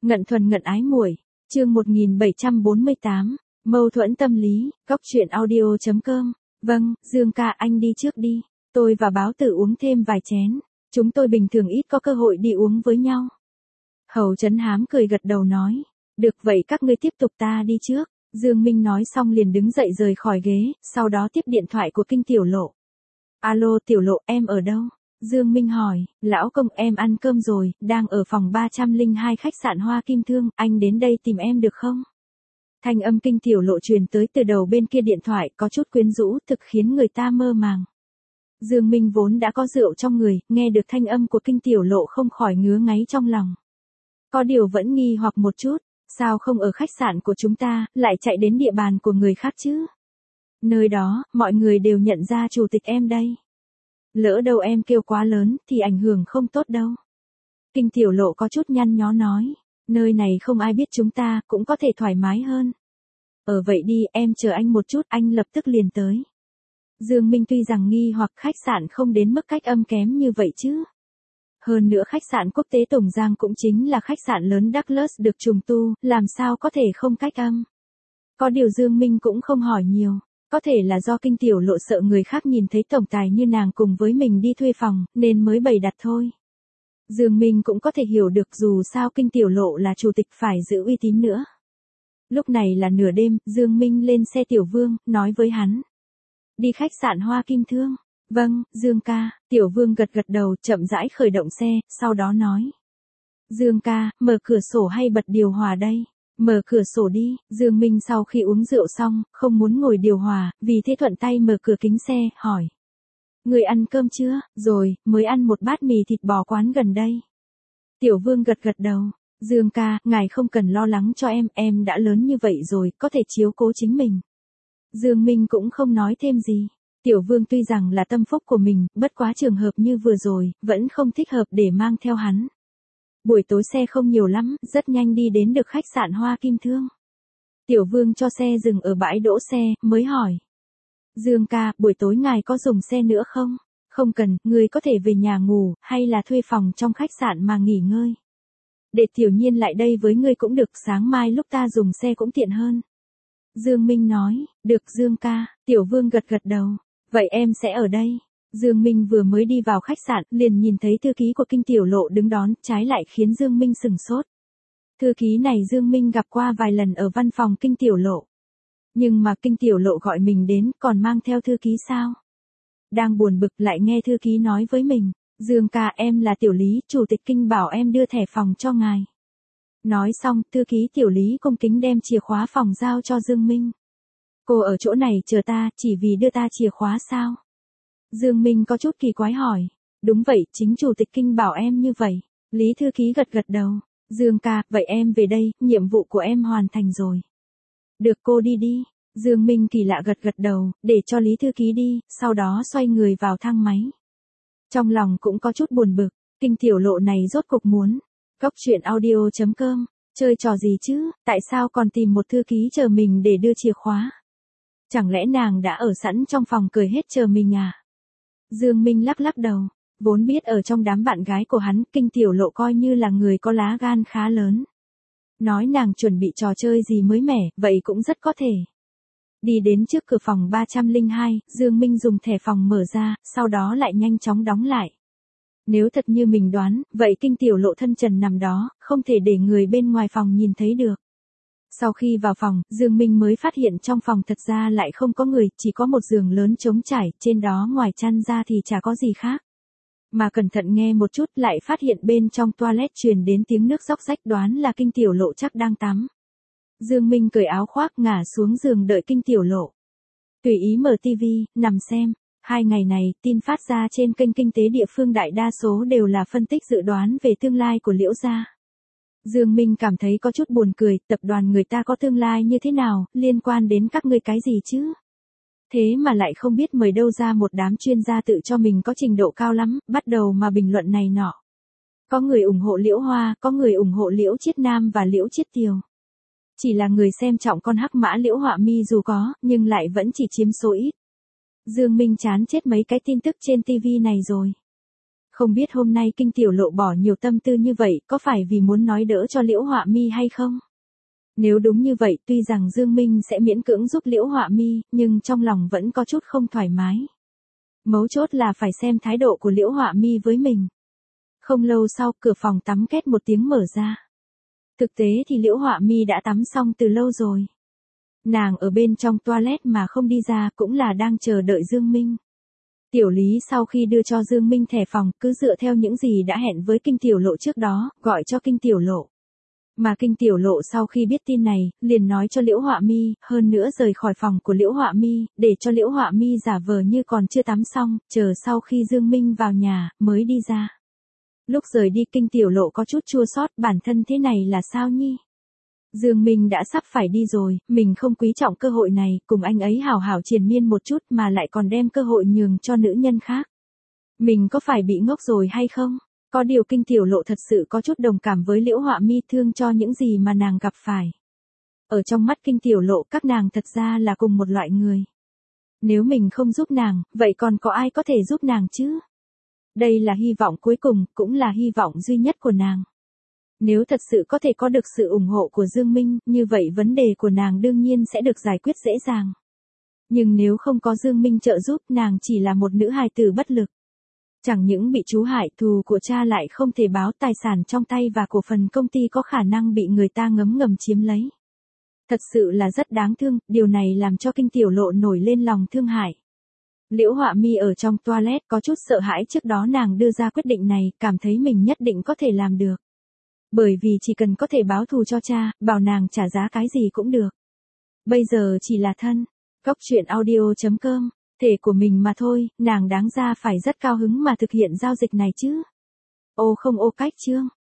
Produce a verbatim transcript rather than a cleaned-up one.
Ngận thuần ngận ái muội, chương một nghìn bảy trăm bốn mươi tám, mâu thuẫn tâm lý, góc truyện audio chấm com. Vâng, Dương ca anh đi trước đi, tôi và báo tử uống thêm vài chén, chúng tôi bình thường ít có cơ hội đi uống với nhau. Hầu Trấn Hám cười gật đầu nói, được vậy các ngươi tiếp tục ta đi trước. Dương Minh nói xong liền đứng dậy rời khỏi ghế, sau đó tiếp điện thoại của Kinh Tiểu Lộ. Alo Tiểu Lộ, em ở đâu? Dương Minh hỏi, lão công em ăn cơm rồi, đang ở phòng ba trăm lẻ hai khách sạn Hoa Kim Thương, anh đến đây tìm em được không? Thanh âm Kinh Tiểu Lộ truyền tới từ đầu bên kia điện thoại, có chút quyến rũ, thực khiến người ta mơ màng. Dương Minh vốn đã có rượu trong người, nghe được thanh âm của Kinh Tiểu Lộ không khỏi ngứa ngáy trong lòng. Có điều vẫn nghi hoặc một chút, sao không ở khách sạn của chúng ta, lại chạy đến địa bàn của người khác chứ? Nơi đó, mọi người đều nhận ra chủ tịch em đây. Lỡ đâu em kêu quá lớn, thì ảnh hưởng không tốt đâu. Kinh Tiểu Lộ có chút nhăn nhó nói, nơi này không ai biết chúng ta, cũng có thể thoải mái hơn. Ở vậy đi, em chờ anh một chút, anh lập tức liền tới. Dương Minh tuy rằng nghi hoặc khách sạn không đến mức cách âm kém như vậy chứ. Hơn nữa khách sạn quốc tế Tổng Giang cũng chính là khách sạn lớn Douglas được trùng tu, làm sao có thể không cách âm. Có điều Dương Minh cũng không hỏi nhiều, có thể là do Kinh Tiểu Lộ sợ người khác nhìn thấy tổng tài như nàng cùng với mình đi thuê phòng, nên mới bày đặt thôi. Dương Minh cũng có thể hiểu được dù sao Kinh Tiểu Lộ là chủ tịch phải giữ uy tín nữa. Lúc này là nửa đêm, Dương Minh lên xe Tiểu Vương, nói với hắn. Đi khách sạn Hoa Kim Thương. Vâng, Dương ca, Tiểu Vương gật gật đầu, chậm rãi khởi động xe, sau đó nói. Dương ca, mở cửa sổ hay bật điều hòa đây? Mở cửa sổ đi. Dương Minh sau khi uống rượu xong, không muốn ngồi điều hòa, vì thế thuận tay mở cửa kính xe, hỏi. Người ăn cơm chưa? Rồi, mới ăn một bát mì thịt bò quán gần đây. Tiểu Vương gật gật đầu. Dương ca, ngài không cần lo lắng cho em, em đã lớn như vậy rồi, có thể chiếu cố chính mình. Dương Minh cũng không nói thêm gì. Tiểu Vương tuy rằng là tâm phúc của mình, bất quá trường hợp như vừa rồi, vẫn không thích hợp để mang theo hắn. Buổi tối xe không nhiều lắm, rất nhanh đi đến được khách sạn Hoa Kim Thương. Tiểu Vương cho xe dừng ở bãi đỗ xe, mới hỏi. Dương ca, buổi tối ngài có dùng xe nữa không? Không cần, người có thể về nhà ngủ, hay là thuê phòng trong khách sạn mà nghỉ ngơi. Để Tiểu Nhiên lại đây với ngươi cũng được, sáng mai lúc ta dùng xe cũng tiện hơn. Dương Minh nói, được Dương ca. Tiểu Vương gật gật đầu. Vậy em sẽ ở đây. Dương Minh vừa mới đi vào khách sạn, liền nhìn thấy thư ký của Kinh Tiểu Lộ đứng đón, trái lại khiến Dương Minh sừng sốt. Thư ký này Dương Minh gặp qua vài lần ở văn phòng Kinh Tiểu Lộ. Nhưng mà Kinh Tiểu Lộ gọi mình đến, còn mang theo thư ký sao? Đang buồn bực lại nghe thư ký nói với mình, Dương ca em là Tiểu Lý, chủ tịch Kinh bảo em đưa thẻ phòng cho ngài. Nói xong, thư ký Tiểu Lý cung kính đem chìa khóa phòng giao cho Dương Minh. Cô ở chỗ này chờ ta, chỉ vì đưa ta chìa khóa sao? Dương Minh có chút kỳ quái hỏi. Đúng vậy, chính chủ tịch Kinh bảo em như vậy. Lý thư ký gật gật đầu. Dương ca, vậy em về đây, nhiệm vụ của em hoàn thành rồi. Được cô đi đi. Dương Minh kỳ lạ gật gật đầu, để cho Lý thư ký đi, sau đó xoay người vào thang máy. Trong lòng cũng có chút buồn bực, Kinh Tiểu Lộ này rốt cục muốn. Góc truyện audio chấm com, chơi trò gì chứ, tại sao còn tìm một thư ký chờ mình để đưa chìa khóa? Chẳng lẽ nàng đã ở sẵn trong phòng cười hết chờ mình à? Dương Minh lắc lắc đầu, vốn biết ở trong đám bạn gái của hắn, Kinh Tiểu Lộ coi như là người có lá gan khá lớn. Nói nàng chuẩn bị trò chơi gì mới mẻ, vậy cũng rất có thể. Đi đến trước cửa phòng ba trăm lẻ hai, Dương Minh dùng thẻ phòng mở ra, sau đó lại nhanh chóng đóng lại. Nếu thật như mình đoán, vậy Kinh Tiểu Lộ thân trần nằm đó, không thể để người bên ngoài phòng nhìn thấy được. Sau khi vào phòng, Dương Minh mới phát hiện trong phòng thật ra lại không có người, chỉ có một giường lớn trống trải, trên đó ngoài chăn ra thì chả có gì khác. Mà cẩn thận nghe một chút lại phát hiện bên trong toilet truyền đến tiếng nước róc rách, đoán là Kinh Tiểu Lộ chắc đang tắm. Dương Minh cởi áo khoác ngả xuống giường đợi Kinh Tiểu Lộ. Tùy ý mở tivi, nằm xem. Hai ngày này, tin phát ra trên kênh kinh tế địa phương đại đa số đều là phân tích dự đoán về tương lai của Liễu gia. Dương Minh cảm thấy có chút buồn cười, tập đoàn người ta có tương lai như thế nào, liên quan đến các ngươi cái gì chứ? Thế mà lại không biết mời đâu ra một đám chuyên gia tự cho mình có trình độ cao lắm, bắt đầu mà bình luận này nọ. Có người ủng hộ Liễu Hoa, có người ủng hộ Liễu Chiết Nam và Liễu Chiết Tiều. Chỉ là người xem trọng con hắc mã Liễu Họa Mi dù có, nhưng lại vẫn chỉ chiếm số ít. Dương Minh chán chết mấy cái tin tức trên tivi này rồi. Không biết hôm nay Kinh Tiểu Lộ bỏ nhiều tâm tư như vậy có phải vì muốn nói đỡ cho Liễu Họa Mi hay không? Nếu đúng như vậy, tuy rằng Dương Minh sẽ miễn cưỡng giúp Liễu Họa Mi, nhưng trong lòng vẫn có chút không thoải mái. Mấu chốt là phải xem thái độ của Liễu Họa Mi với mình. Không lâu sau, cửa phòng tắm két một tiếng mở ra. Thực tế thì Liễu Họa Mi đã tắm xong từ lâu rồi. Nàng ở bên trong toilet mà không đi ra cũng là đang chờ đợi Dương Minh. Tiểu Lý sau khi đưa cho Dương Minh thẻ phòng, cứ dựa theo những gì đã hẹn với Kinh Tiểu Lộ trước đó, gọi cho Kinh Tiểu Lộ. Mà Kinh Tiểu Lộ sau khi biết tin này, liền nói cho Liễu Họa Mi, hơn nữa rời khỏi phòng của Liễu Họa Mi, để cho Liễu Họa Mi giả vờ như còn chưa tắm xong, chờ sau khi Dương Minh vào nhà, mới đi ra. Lúc rời đi Kinh Tiểu Lộ có chút chua xót, bản thân thế này là sao nhi? Dương Minh đã sắp phải đi rồi, mình không quý trọng cơ hội này, cùng anh ấy hảo hảo triền miên một chút mà lại còn đem cơ hội nhường cho nữ nhân khác. Mình có phải bị ngốc rồi hay không? Có điều Kinh Tiểu Lộ thật sự có chút đồng cảm với Liễu Họa Mi, thương cho những gì mà nàng gặp phải. Ở trong mắt Kinh Tiểu Lộ, các nàng thật ra là cùng một loại người. Nếu mình không giúp nàng, vậy còn có ai có thể giúp nàng chứ? Đây là hy vọng cuối cùng, cũng là hy vọng duy nhất của nàng. Nếu thật sự có thể có được sự ủng hộ của Dương Minh, như vậy vấn đề của nàng đương nhiên sẽ được giải quyết dễ dàng. Nhưng nếu không có Dương Minh trợ giúp, nàng chỉ là một nữ hài tử bất lực. Chẳng những bị chú hại, thù của cha lại không thể báo, tài sản trong tay và cổ phần công ty có khả năng bị người ta ngấm ngầm chiếm lấy. Thật sự là rất đáng thương, điều này làm cho Kinh Tiểu Lộ nổi lên lòng thương hại. Liễu Họa Mi ở trong toilet có chút sợ hãi, trước đó nàng đưa ra quyết định này, cảm thấy mình nhất định có thể làm được. Bởi vì chỉ cần có thể báo thù cho cha, bảo nàng trả giá cái gì cũng được. Bây giờ chỉ là thân. Góc truyện audio chấm com, thể của mình mà thôi, nàng đáng ra phải rất cao hứng mà thực hiện giao dịch này chứ. Ô không ô cách chương.